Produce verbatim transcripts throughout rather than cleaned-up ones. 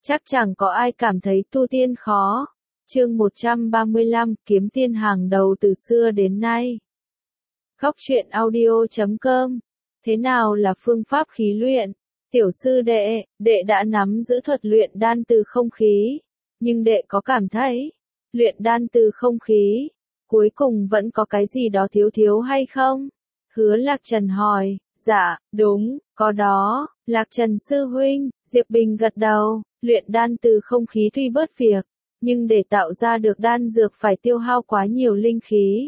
Chắc chẳng có ai cảm thấy tu tiên khó. Chương một trăm ba mươi lăm, kiếm tiên hàng đầu từ xưa đến nay. Góc truyện audio chấm com. Thế nào là phương pháp khí luyện? Tiểu sư đệ, đệ đã nắm giữ thuật luyện đan từ không khí, nhưng đệ có cảm thấy, luyện đan từ không khí, cuối cùng vẫn có cái gì đó thiếu thiếu hay không? Hứa Lạc Trần hỏi. Dạ, đúng, có đó. Lạc Trần sư huynh. Diệp Bình gật đầu. Luyện đan từ không khí tuy bớt việc, nhưng để tạo ra được đan dược phải tiêu hao quá nhiều linh khí,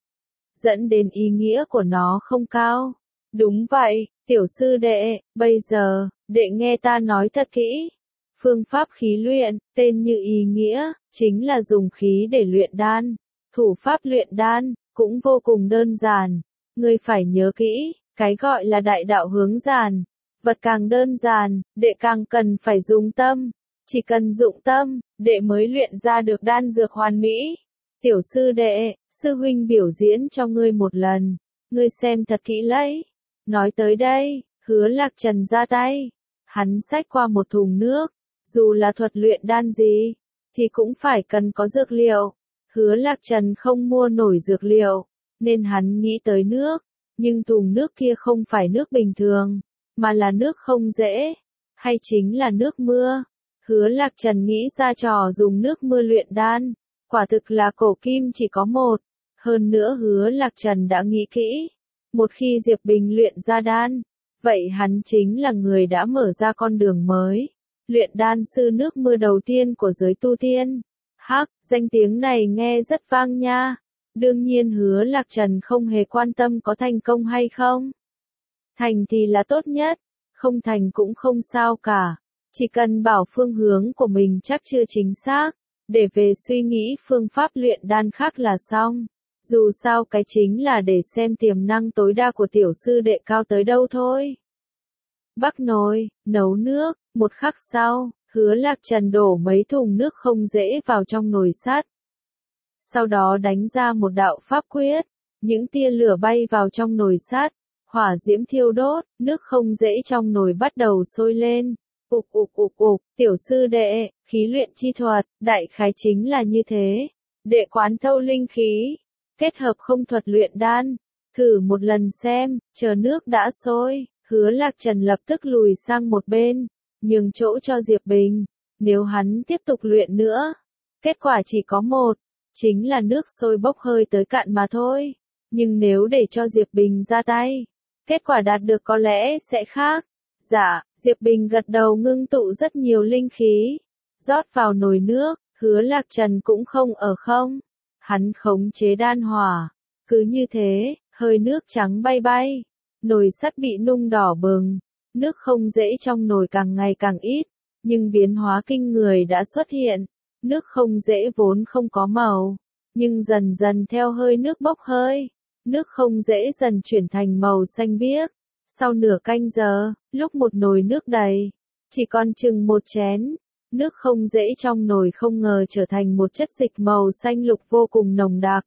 dẫn đến ý nghĩa của nó không cao. Đúng vậy, tiểu sư đệ, bây giờ, đệ nghe ta nói thật kỹ. Phương pháp khí luyện, tên như ý nghĩa, chính là dùng khí để luyện đan. Thủ pháp luyện đan, cũng vô cùng đơn giản. Ngươi phải nhớ kỹ, cái gọi là đại đạo hướng giản. Vật càng đơn giản, đệ càng cần phải dùng tâm. Chỉ cần dụng tâm, đệ mới luyện ra được đan dược hoàn mỹ. Tiểu sư đệ, sư huynh biểu diễn cho ngươi một lần. Ngươi xem thật kỹ lấy. Nói tới đây, Hứa Lạc Trần ra tay. Hắn xách qua một thùng nước. Dù là thuật luyện đan gì, thì cũng phải cần có dược liệu. Hứa Lạc Trần không mua nổi dược liệu, nên hắn nghĩ tới nước. Nhưng thùng nước kia không phải nước bình thường, mà là nước không dễ, hay chính là nước mưa. Hứa Lạc Trần nghĩ ra trò dùng nước mưa luyện đan, quả thực là cổ kim chỉ có một. Hơn nữa Hứa Lạc Trần đã nghĩ kỹ, một khi Diệp Bình luyện ra đan, vậy hắn chính là người đã mở ra con đường mới, luyện đan sư nước mưa đầu tiên của giới tu tiên. Hắc, danh tiếng này nghe rất vang nha. Đương nhiên Hứa Lạc Trần không hề quan tâm có thành công hay không. Thành thì là tốt nhất, không thành cũng không sao cả. Chỉ cần bảo phương hướng của mình chắc chưa chính xác, để về suy nghĩ phương pháp luyện đan khác là xong. Dù sao cái chính là để xem tiềm năng tối đa của tiểu sư đệ cao tới đâu thôi. Bắc nồi, nấu nước, một khắc sau, Hứa Lạc Trần đổ mấy thùng nước không dễ vào trong nồi sắt. Sau đó đánh ra một đạo pháp quyết, những tia lửa bay vào trong nồi sắt, hỏa diễm thiêu đốt, nước không dễ trong nồi bắt đầu sôi lên. Ục ục ục ục, tiểu sư đệ, khí luyện chi thuật, đại khái chính là như thế. Đệ quán thâu linh khí, kết hợp không thuật luyện đan, thử một lần xem, chờ nước đã sôi. Hứa Lạc Trần lập tức lùi sang một bên, nhường chỗ cho Diệp Bình. Nếu hắn tiếp tục luyện nữa, kết quả chỉ có một, chính là nước sôi bốc hơi tới cạn mà thôi. Nhưng nếu để cho Diệp Bình ra tay, kết quả đạt được có lẽ sẽ khác. Dạ, Diệp Bình gật đầu ngưng tụ rất nhiều linh khí, rót vào nồi nước. Hứa Lạc Trần cũng không ở không. Hắn khống chế đan hỏa. Cứ như thế, hơi nước trắng bay bay. Nồi sắt bị nung đỏ bừng. Nước không dễ trong nồi càng ngày càng ít. Nhưng biến hóa kinh người đã xuất hiện. Nước không dễ vốn không có màu. Nhưng dần dần theo hơi nước bốc hơi, nước không dễ dần chuyển thành màu xanh biếc. Sau nửa canh giờ, lúc một nồi nước đầy, chỉ còn chừng một chén, nước không dễ trong nồi không ngờ trở thành một chất dịch màu xanh lục vô cùng nồng đặc.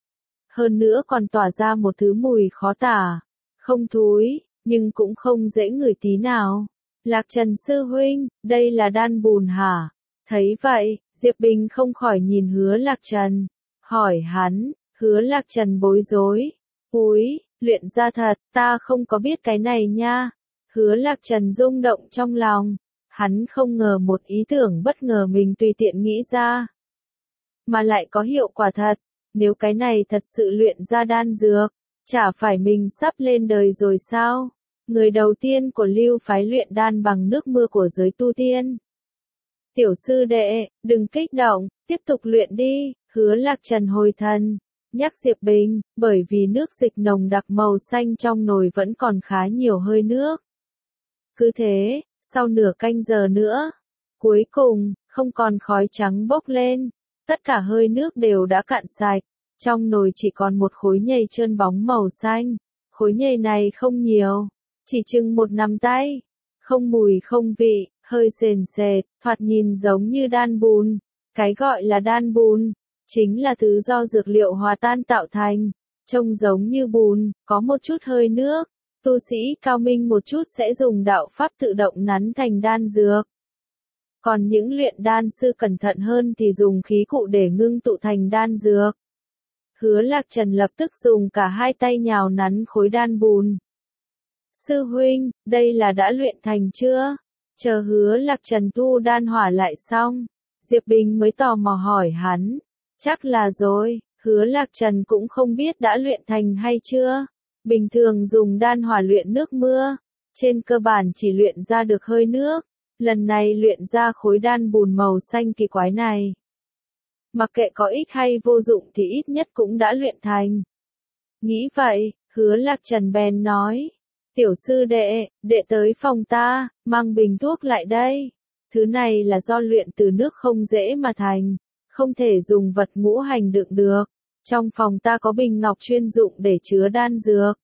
Hơn nữa còn tỏa ra một thứ mùi khó tả, không thúi, nhưng cũng không dễ ngửi tí nào. Lạc Trần sư huynh, đây là đan bùn hả? Thấy vậy, Diệp Bình không khỏi nhìn Hứa Lạc Trần, hỏi hắn. Hứa Lạc Trần bối rối. Úi, luyện ra thật, ta không có biết cái này nha. Hứa Lạc Trần rung động trong lòng. Hắn không ngờ một ý tưởng bất ngờ mình tùy tiện nghĩ ra, mà lại có hiệu quả thật. Nếu cái này thật sự luyện ra đan dược, chả phải mình sắp lên đời rồi sao? Người đầu tiên của lưu phái luyện đan bằng nước mưa của giới tu tiên. Tiểu sư đệ, đừng kích động, tiếp tục luyện đi. Hứa Lạc Trần hồi thần, nhắc Diệp Bình, bởi vì nước dịch nồng đặc màu xanh trong nồi vẫn còn khá nhiều hơi nước. Cứ thế, sau nửa canh giờ nữa, cuối cùng, không còn khói trắng bốc lên, tất cả hơi nước đều đã cạn sạch, trong nồi chỉ còn một khối nhầy trơn bóng màu xanh. Khối nhầy này không nhiều, chỉ chừng một nắm tay, không mùi không vị, hơi sền sệt, thoạt nhìn giống như đan bùn. Cái gọi là đan bùn, chính là thứ do dược liệu hòa tan tạo thành, trông giống như bùn, có một chút hơi nước. Tu sĩ cao minh một chút sẽ dùng đạo pháp tự động nắn thành đan dược. Còn những luyện đan sư cẩn thận hơn thì dùng khí cụ để ngưng tụ thành đan dược. Hứa Lạc Trần lập tức dùng cả hai tay nhào nắn khối đan bùn. Sư huynh, đây là đã luyện thành chưa? Chờ Hứa Lạc Trần tu đan hỏa lại xong, Diệp Bình mới tò mò hỏi hắn. Chắc là rồi, Hứa Lạc Trần cũng không biết đã luyện thành hay chưa. Bình thường dùng đan hỏa luyện nước mưa, trên cơ bản chỉ luyện ra được hơi nước. Lần này luyện ra khối đan bùn màu xanh kỳ quái này. Mặc kệ có ích hay vô dụng thì ít nhất cũng đã luyện thành. Nghĩ vậy, Hứa Lạc Trần bèn nói. Tiểu sư đệ, đệ tới phòng ta, mang bình thuốc lại đây. Thứ này là do luyện từ nước không dễ mà thành, không thể dùng vật ngũ hành đựng được. Trong phòng ta có bình ngọc chuyên dụng để chứa đan dược.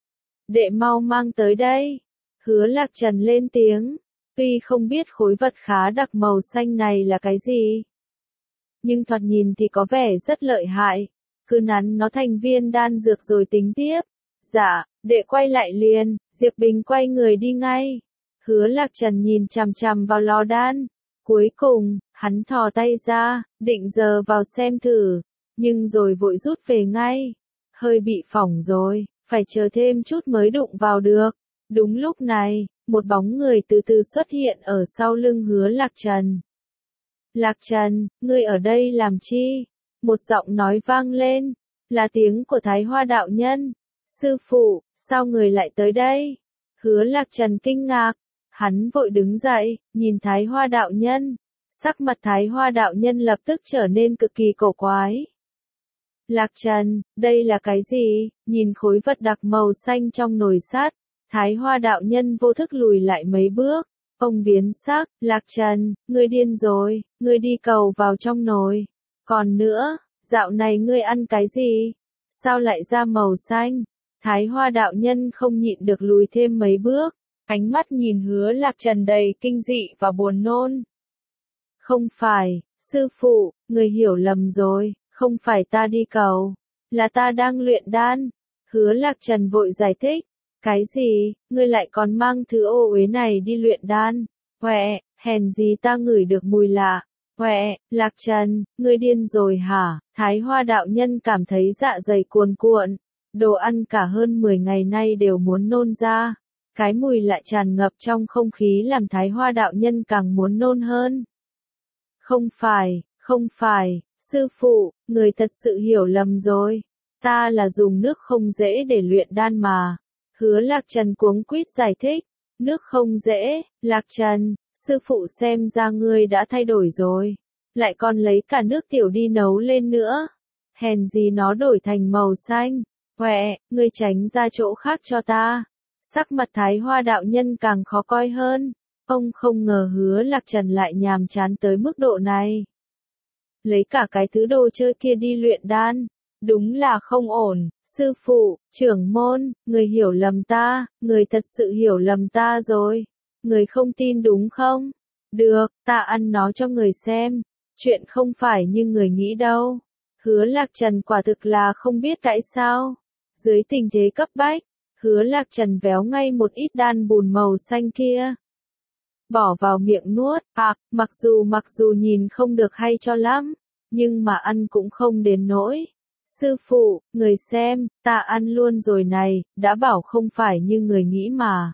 Đệ mau mang tới đây. Hứa Lạc Trần lên tiếng. Tuy không biết khối vật khá đặc màu xanh này là cái gì, nhưng thoạt nhìn thì có vẻ rất lợi hại. Cứ nắn nó thành viên đan dược rồi tính tiếp. Dạ, đệ quay lại liền. Diệp Bình quay người đi ngay. Hứa Lạc Trần nhìn chằm chằm vào lò đan. Cuối cùng, hắn thò tay ra, định giờ vào xem thử, nhưng rồi vội rút về ngay. Hơi bị phỏng rồi, phải chờ thêm chút mới đụng vào được. Đúng lúc này, một bóng người từ từ xuất hiện ở sau lưng Hứa Lạc Trần. Lạc Trần, ngươi ở đây làm chi? Một giọng nói vang lên, là tiếng của Thái Hoa đạo nhân. Sư phụ, sao người lại tới đây? Hứa Lạc Trần kinh ngạc, hắn vội đứng dậy, nhìn Thái Hoa đạo nhân. Sắc mặt Thái Hoa đạo nhân lập tức trở nên cực kỳ cổ quái. Lạc Trần, đây là cái gì? Nhìn khối vật đặc màu xanh trong nồi sắt, Thái Hoa đạo nhân vô thức lùi lại mấy bước. Ông biến sắc, Lạc Trần, ngươi điên rồi, ngươi đi cầu vào trong nồi. Còn nữa, dạo này ngươi ăn cái gì? Sao lại ra màu xanh? Thái Hoa đạo nhân không nhịn được lùi thêm mấy bước, ánh mắt nhìn Hứa Lạc Trần đầy kinh dị và buồn nôn. Không phải, sư phụ, người hiểu lầm rồi, không phải ta đi cầu, là ta đang luyện đan. Hứa Lạc Trần vội giải thích. Cái gì, ngươi lại còn mang thứ ô uế này đi luyện đan? Huệ, hèn gì ta ngửi được mùi lạ. Huệ, Lạc Trần, ngươi điên rồi hả? Thái Hoa đạo nhân cảm thấy dạ dày cuồn cuộn. Đồ ăn cả hơn mười ngày nay đều muốn nôn ra. Cái mùi lại tràn ngập trong không khí làm Thái Hoa đạo nhân càng muốn nôn hơn. Không phải, không phải, sư phụ, người thật sự hiểu lầm rồi. Ta là dùng nước không dễ để luyện đan mà. Hứa Lạc Trần cuống quýt giải thích. Nước không dễ, Lạc Trần, sư phụ xem ra ngươi đã thay đổi rồi. Lại còn lấy cả nước tiểu đi nấu lên nữa. Hèn gì nó đổi thành màu xanh. Huệ, ngươi tránh ra chỗ khác cho ta. Sắc mặt Thái Hoa đạo nhân càng khó coi hơn. Ông không ngờ Hứa Lạc Trần lại nhàm chán tới mức độ này. Lấy cả cái thứ đồ chơi kia đi luyện đan. Đúng là không ổn, sư phụ, trưởng môn, người hiểu lầm ta, người thật sự hiểu lầm ta rồi. Người không tin đúng không? Được, ta ăn nó cho người xem. Chuyện không phải như người nghĩ đâu. Hứa Lạc Trần quả thực là không biết tại sao. Dưới tình thế cấp bách, Hứa Lạc Trần véo ngay một ít đan bùn màu xanh kia. Bỏ vào miệng nuốt, à, mặc dù mặc dù nhìn không được hay cho lắm, nhưng mà ăn cũng không đến nỗi. Sư phụ, người xem, ta ăn luôn rồi này, đã bảo không phải như người nghĩ mà.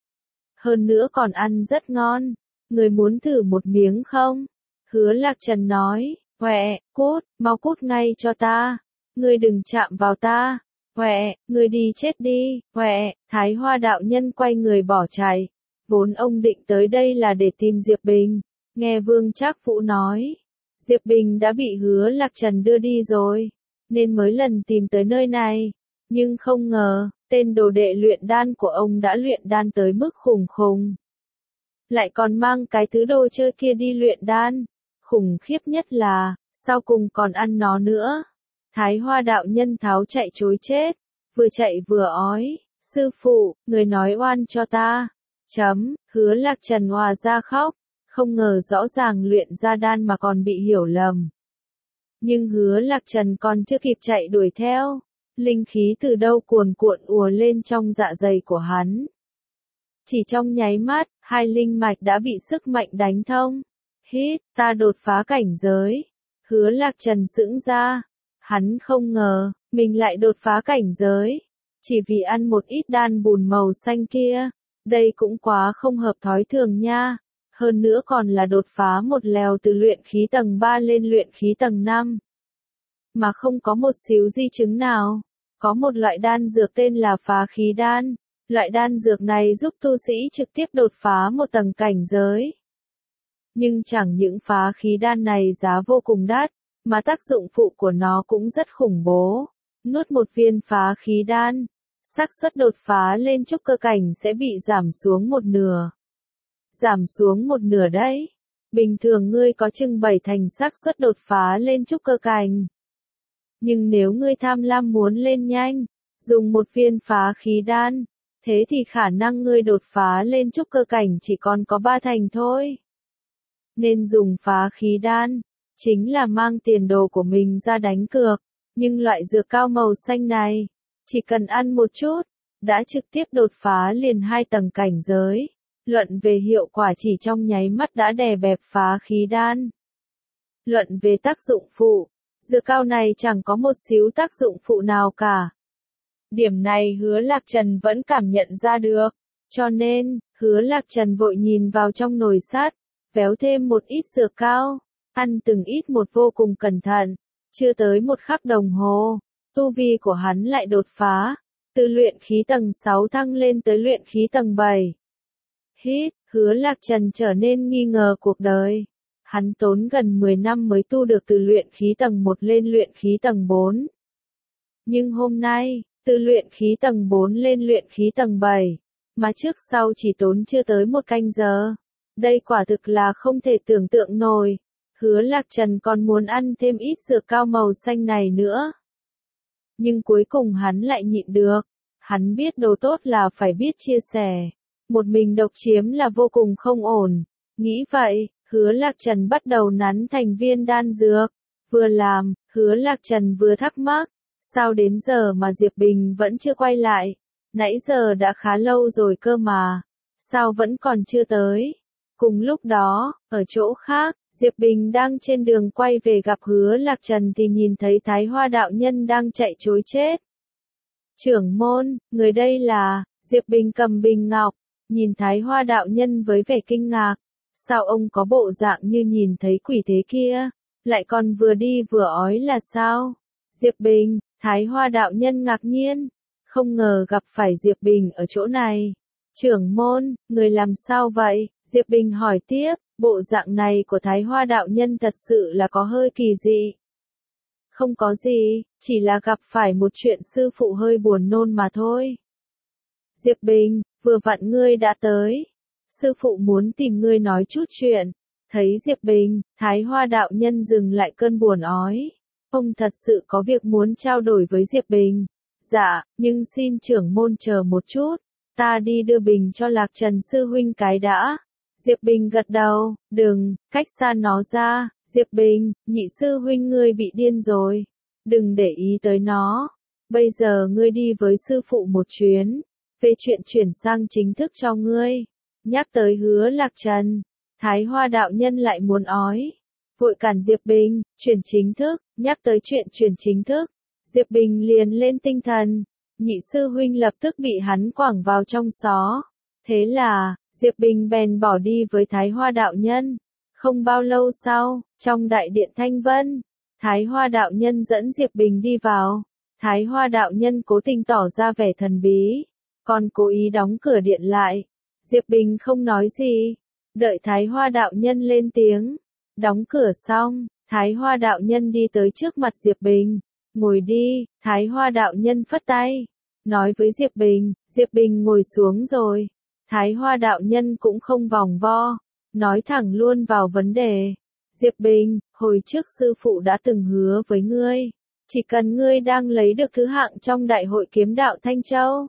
Hơn nữa còn ăn rất ngon, người muốn thử một miếng không? Hứa Lạc Trần nói, Huệ, cút, mau cút ngay cho ta, người đừng chạm vào ta. Huệ, người đi chết đi. Huệ, Thái Hoa đạo nhân quay người bỏ chạy. Vốn ông định tới đây là để tìm Diệp Bình. Nghe Vương Trác Phũ nói, Diệp Bình đã bị Hứa Lạc Trần đưa đi rồi, nên mới lần tìm tới nơi này. Nhưng không ngờ, tên đồ đệ luyện đan của ông đã luyện đan tới mức khủng khủng. Lại còn mang cái thứ đồ chơi kia đi luyện đan. Khủng khiếp nhất là, sau cùng còn ăn nó nữa. Thái Hoa đạo nhân tháo chạy trối chết, vừa chạy vừa ói, sư phụ, người nói oan cho ta. Chấm, Hứa Lạc Trần hòa ra khóc, không ngờ rõ ràng luyện ra đan mà còn bị hiểu lầm. Nhưng Hứa Lạc Trần còn chưa kịp chạy đuổi theo, linh khí từ đâu cuồn cuộn ùa lên trong dạ dày của hắn. Chỉ trong nháy mắt, hai linh mạch đã bị sức mạnh đánh thông. Hít, ta đột phá cảnh giới. Hứa Lạc Trần sững ra. Hắn không ngờ, mình lại đột phá cảnh giới. Chỉ vì ăn một ít đan bùn màu xanh kia. Đây cũng quá không hợp thói thường nha. Hơn nữa còn là đột phá một lèo từ luyện khí tầng ba lên luyện khí tầng năm. Mà không có một xíu di chứng nào. Có một loại đan dược tên là phá khí đan. Loại đan dược này giúp tu sĩ trực tiếp đột phá một tầng cảnh giới. Nhưng chẳng những phá khí đan này giá vô cùng đắt, mà tác dụng phụ của nó cũng rất khủng bố. Nuốt một viên phá khí đan, xác suất đột phá lên trúc cơ cảnh sẽ bị giảm xuống một nửa. Giảm xuống một nửa đấy. Bình thường ngươi có chừng bảy thành xác suất đột phá lên trúc cơ cảnh. Nhưng nếu ngươi tham lam muốn lên nhanh, dùng một viên phá khí đan, thế thì khả năng ngươi đột phá lên trúc cơ cảnh chỉ còn có ba thành thôi. Nên dùng phá khí đan, chính là mang tiền đồ của mình ra đánh cược. Nhưng loại dược cao màu xanh này, chỉ cần ăn một chút, đã trực tiếp đột phá liền hai tầng cảnh giới. Luận về hiệu quả chỉ trong nháy mắt đã đè bẹp phá khí đan. Luận về tác dụng phụ, dược cao này chẳng có một xíu tác dụng phụ nào cả. Điểm này Hứa Lạc Trần vẫn cảm nhận ra được. Cho nên, Hứa Lạc Trần vội nhìn vào trong nồi sắt, véo thêm một ít dược cao, ăn từng ít một vô cùng cẩn thận. Chưa tới một khắc đồng hồ, tu vi của hắn lại đột phá, từ luyện khí tầng sáu thăng lên tới luyện khí tầng bảy. Hít, Hứa Lạc Trần trở nên nghi ngờ cuộc đời. Hắn tốn gần mười năm mới tu được từ luyện khí tầng một lên luyện khí tầng bốn. Nhưng hôm nay, từ luyện khí tầng bốn lên luyện khí tầng bảy, mà trước sau chỉ tốn chưa tới một canh giờ. Đây quả thực là không thể tưởng tượng nổi. Hứa Lạc Trần còn muốn ăn thêm ít dược cao màu xanh này nữa. Nhưng cuối cùng hắn lại nhịn được. Hắn biết đồ tốt là phải biết chia sẻ. Một mình độc chiếm là vô cùng không ổn. Nghĩ vậy, Hứa Lạc Trần bắt đầu nắn thành viên đan dược. Vừa làm, Hứa Lạc Trần vừa thắc mắc. Sao đến giờ mà Diệp Bình vẫn chưa quay lại? Nãy giờ đã khá lâu rồi cơ mà. Sao vẫn còn chưa tới? Cùng lúc đó, ở chỗ khác, Diệp Bình đang trên đường quay về gặp Hứa Lạc Trần thì nhìn thấy Thái Hoa đạo nhân đang chạy trối chết. Trưởng môn, người đây là, Diệp Bình cầm bình ngọc, nhìn Thái Hoa đạo nhân với vẻ kinh ngạc. Sao ông có bộ dạng như nhìn thấy quỷ thế kia, lại còn vừa đi vừa ói là sao? Diệp Bình, Thái Hoa đạo nhân ngạc nhiên, không ngờ gặp phải Diệp Bình ở chỗ này. Trưởng môn, người làm sao vậy? Diệp Bình hỏi tiếp, bộ dạng này của Thái Hoa đạo nhân thật sự là có hơi kỳ dị. Không có gì, chỉ là gặp phải một chuyện sư phụ hơi buồn nôn mà thôi. Diệp Bình, vừa vặn ngươi đã tới. Sư phụ muốn tìm ngươi nói chút chuyện. Thấy Diệp Bình, Thái Hoa đạo nhân dừng lại cơn buồn ói. Ông thật sự có việc muốn trao đổi với Diệp Bình. Dạ, nhưng xin trưởng môn chờ một chút. Ta đi đưa bình cho Lạc Trần sư huynh cái đã. Diệp Bình gật đầu, đừng, cách xa nó ra. Diệp Bình, nhị sư huynh ngươi bị điên rồi. Đừng để ý tới nó. Bây giờ ngươi đi với sư phụ một chuyến. Về chuyện chuyển sang chính thức cho ngươi. Nhắc tới Hứa Lạc Trần. Thái Hoa đạo nhân lại muốn ói. Vội cản Diệp Bình, chuyển chính thức, nhắc tới chuyện chuyển chính thức. Diệp Bình liền lên tinh thần. Nhị sư huynh lập tức bị hắn quẳng vào trong xó. Thế là, Diệp Bình bèn bỏ đi với Thái Hoa đạo nhân. Không bao lâu sau, trong đại điện Thanh Vân, Thái Hoa đạo nhân dẫn Diệp Bình đi vào. Thái Hoa đạo nhân cố tình tỏ ra vẻ thần bí, còn cố ý đóng cửa điện lại. Diệp Bình không nói gì, đợi Thái Hoa đạo nhân lên tiếng. Đóng cửa xong, Thái Hoa đạo nhân đi tới trước mặt Diệp Bình. Ngồi đi, Thái Hoa đạo nhân phất tay. Nói với Diệp Bình, Diệp Bình ngồi xuống rồi. Thái Hoa đạo nhân cũng không vòng vo, nói thẳng luôn vào vấn đề. Diệp Bình, hồi trước sư phụ đã từng hứa với ngươi, chỉ cần ngươi đang lấy được thứ hạng trong đại hội kiếm đạo Thanh Châu,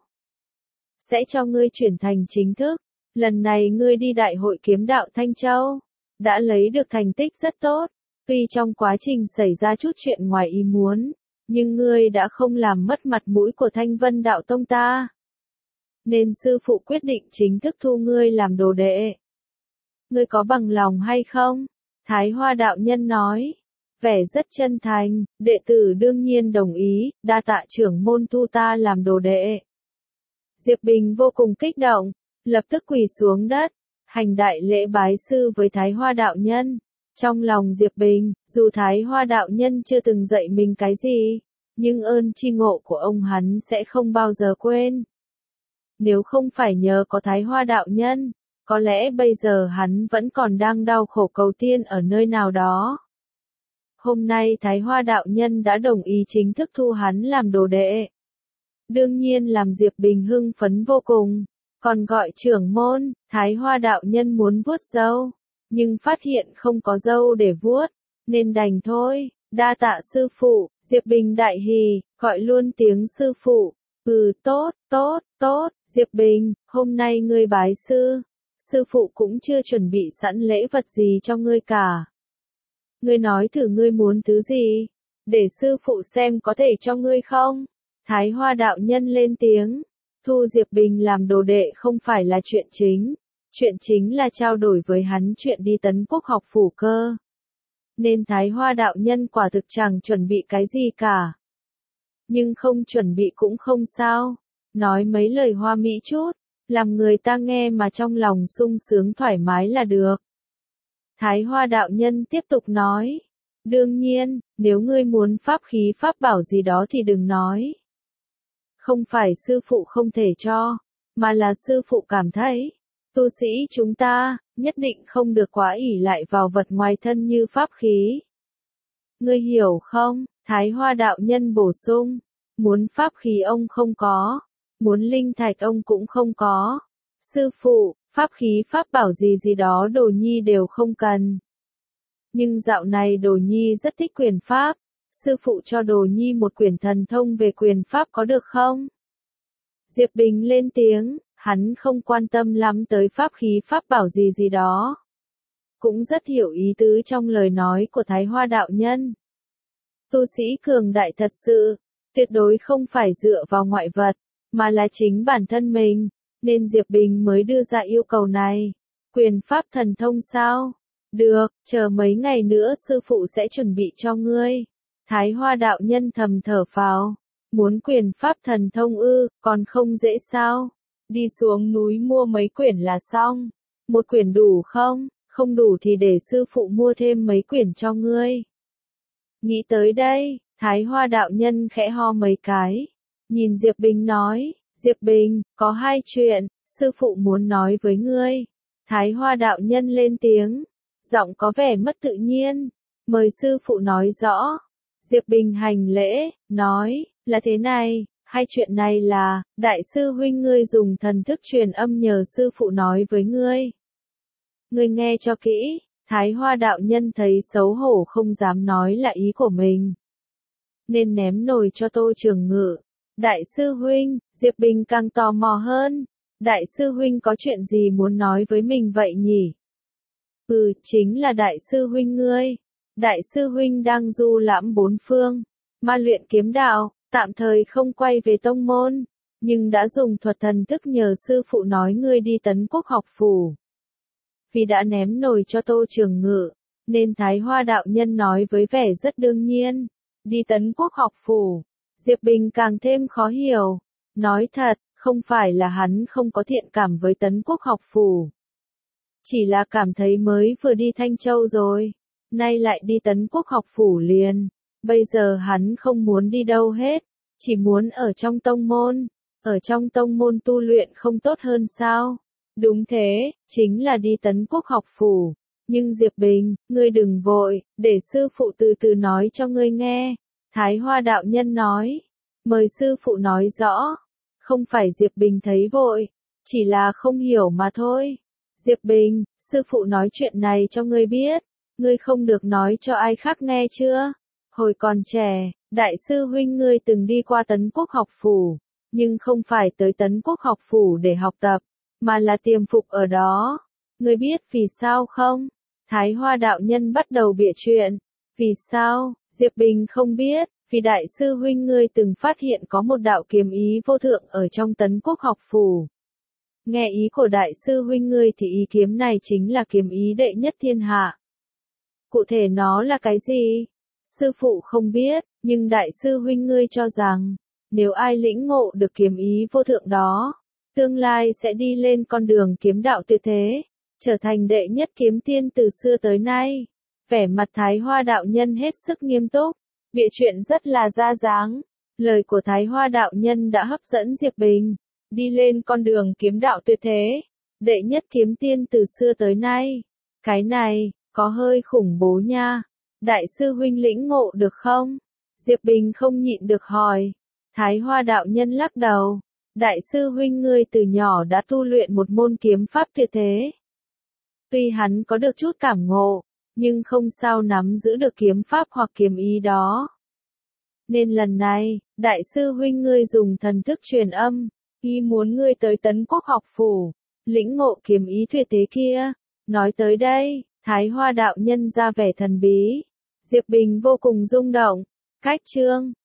sẽ cho ngươi chuyển thành chính thức. Lần này ngươi đi đại hội kiếm đạo Thanh Châu, đã lấy được thành tích rất tốt, tuy trong quá trình xảy ra chút chuyện ngoài ý muốn, nhưng ngươi đã không làm mất mặt mũi của Thanh Vân đạo tông ta. Nên sư phụ quyết định chính thức thu ngươi làm đồ đệ. Ngươi có bằng lòng hay không? Thái Hoa đạo nhân nói, vẻ rất chân thành, đệ tử đương nhiên đồng ý, đa tạ trưởng môn thu ta làm đồ đệ. Diệp Bình vô cùng kích động, lập tức quỳ xuống đất, hành đại lễ bái sư với Thái Hoa đạo nhân. Trong lòng Diệp Bình, dù Thái Hoa đạo nhân chưa từng dạy mình cái gì, nhưng ơn tri ngộ của ông hắn sẽ không bao giờ quên. Nếu không phải nhờ có Thái Hoa đạo nhân, có lẽ bây giờ hắn vẫn còn đang đau khổ cầu tiên ở nơi nào đó. Hôm nay Thái Hoa đạo nhân đã đồng ý chính thức thu hắn làm đồ đệ. Đương nhiên làm Diệp Bình hưng phấn vô cùng, còn gọi trưởng môn. Thái Hoa đạo nhân muốn vuốt râu, nhưng phát hiện không có râu để vuốt, nên đành thôi, đa tạ sư phụ. Diệp Bình đại hỉ, gọi luôn tiếng sư phụ. Ừ, tốt, tốt, tốt, Diệp Bình, hôm nay ngươi bái sư, sư phụ cũng chưa chuẩn bị sẵn lễ vật gì cho ngươi cả. Ngươi nói thử ngươi muốn thứ gì, để sư phụ xem có thể cho ngươi không? Thái Hoa đạo nhân lên tiếng, thu Diệp Bình làm đồ đệ không phải là chuyện chính, chuyện chính là trao đổi với hắn chuyện đi Tấn Quốc học phủ cơ. Nên Thái Hoa đạo nhân quả thực chẳng chuẩn bị cái gì cả. Nhưng không chuẩn bị cũng không sao, nói mấy lời hoa mỹ chút, làm người ta nghe mà trong lòng sung sướng thoải mái là được. Thái Hoa đạo nhân tiếp tục nói, đương nhiên, nếu ngươi muốn pháp khí pháp bảo gì đó thì đừng nói. Không phải sư phụ không thể cho, mà là sư phụ cảm thấy, tu sĩ chúng ta, nhất định không được quá ỷ lại vào vật ngoài thân như pháp khí. Ngươi hiểu không? Thái Hoa đạo nhân bổ sung, muốn pháp khí ông không có, muốn linh thạch ông cũng không có. Sư phụ, pháp khí pháp bảo gì gì đó Đồ Nhi đều không cần. Nhưng dạo này Đồ Nhi rất thích quyền pháp, sư phụ cho Đồ Nhi một quyển thần thông về quyền pháp có được không? Diệp Bình lên tiếng, hắn không quan tâm lắm tới pháp khí pháp bảo gì gì đó. Cũng rất hiểu ý tứ trong lời nói của Thái Hoa đạo nhân. Tu sĩ cường đại thật sự, tuyệt đối không phải dựa vào ngoại vật, mà là chính bản thân mình, nên Diệp Bình mới đưa ra yêu cầu này. Quyền pháp thần thông sao? Được, chờ mấy ngày nữa sư phụ sẽ chuẩn bị cho ngươi. Thái Hoa đạo nhân thầm thở phào, muốn quyền pháp thần thông ư, còn không dễ sao? Đi xuống núi mua mấy quyển là xong. Một quyển đủ không? Không đủ thì để sư phụ mua thêm mấy quyển cho ngươi. Nghĩ tới đây, Thái Hoa đạo nhân khẽ ho mấy cái, nhìn Diệp Bình nói, Diệp Bình, có hai chuyện, sư phụ muốn nói với ngươi. Thái Hoa đạo nhân lên tiếng, giọng có vẻ mất tự nhiên, mời sư phụ nói rõ. Diệp Bình hành lễ, nói, là thế này, hai chuyện này là, đại sư huynh ngươi dùng thần thức truyền âm nhờ sư phụ nói với ngươi. Ngươi nghe cho kỹ. Thái Hoa đạo nhân thấy xấu hổ không dám nói là ý của mình, nên ném nồi cho Tô Trường Ngự. Đại sư huynh, Diệp Bình càng tò mò hơn. Đại sư huynh có chuyện gì muốn nói với mình vậy nhỉ? Ừ, chính là đại sư huynh ngươi. Đại sư huynh đang du lãm bốn phương, ma luyện kiếm đạo, tạm thời không quay về tông môn, nhưng đã dùng thuật thần thức nhờ sư phụ nói ngươi đi Tấn Quốc học phủ. Vì đã ném nồi cho Tô Trường Ngự, nên Thái Hoa đạo nhân nói với vẻ rất đương nhiên, đi Tấn Quốc học phủ. Diệp Bình càng thêm khó hiểu, nói thật, không phải là hắn không có thiện cảm với Tấn Quốc học phủ. Chỉ là cảm thấy mới vừa đi Thanh Châu rồi, nay lại đi Tấn Quốc học phủ liền, bây giờ hắn không muốn đi đâu hết, chỉ muốn ở trong tông môn, ở trong tông môn tu luyện không tốt hơn sao? Đúng thế, chính là đi Tấn Quốc học phủ. Nhưng Diệp Bình, ngươi đừng vội, để sư phụ từ từ nói cho ngươi nghe. Thái Hoa đạo nhân nói, mời sư phụ nói rõ. Không phải Diệp Bình thấy vội, chỉ là không hiểu mà thôi. Diệp Bình, sư phụ nói chuyện này cho ngươi biết, ngươi không được nói cho ai khác nghe chưa? Hồi còn trẻ, đại sư huynh ngươi từng đi qua Tấn Quốc học phủ, nhưng không phải tới Tấn Quốc học phủ để học tập, mà là tiềm phục ở đó. Ngươi biết vì sao không? Thái Hoa đạo nhân bắt đầu bịa chuyện. Vì sao? Diệp Bình không biết, vì đại sư huynh ngươi từng phát hiện có một đạo kiếm ý vô thượng ở trong Tấn Quốc học phủ. Nghe ý của đại sư huynh ngươi thì ý kiếm này chính là kiếm ý đệ nhất thiên hạ. Cụ thể nó là cái gì? Sư phụ không biết, nhưng đại sư huynh ngươi cho rằng, nếu ai lĩnh ngộ được kiếm ý vô thượng đó, tương lai sẽ đi lên con đường kiếm đạo tuyệt thế, trở thành đệ nhất kiếm tiên từ xưa tới nay. Vẻ mặt Thái Hoa đạo nhân hết sức nghiêm túc, bịa chuyện rất là ra dáng. Lời của Thái Hoa đạo nhân đã hấp dẫn Diệp Bình, đi lên con đường kiếm đạo tuyệt thế, đệ nhất kiếm tiên từ xưa tới nay. Cái này, có hơi khủng bố nha. Đại sư huynh lĩnh ngộ được không? Diệp Bình không nhịn được hỏi. Thái Hoa đạo nhân lắc đầu. Đại sư huynh ngươi từ nhỏ đã tu luyện một môn kiếm pháp tuyệt thế. Tuy hắn có được chút cảm ngộ, nhưng không sao nắm giữ được kiếm pháp hoặc kiếm ý đó. Nên lần này, đại sư huynh ngươi dùng thần thức truyền âm, ý muốn ngươi tới Tấn Quốc học phủ, lĩnh ngộ kiếm ý tuyệt thế kia. Nói tới đây, Thái Hoa đạo nhân ra vẻ thần bí. Diệp Bình vô cùng rung động. Cách chương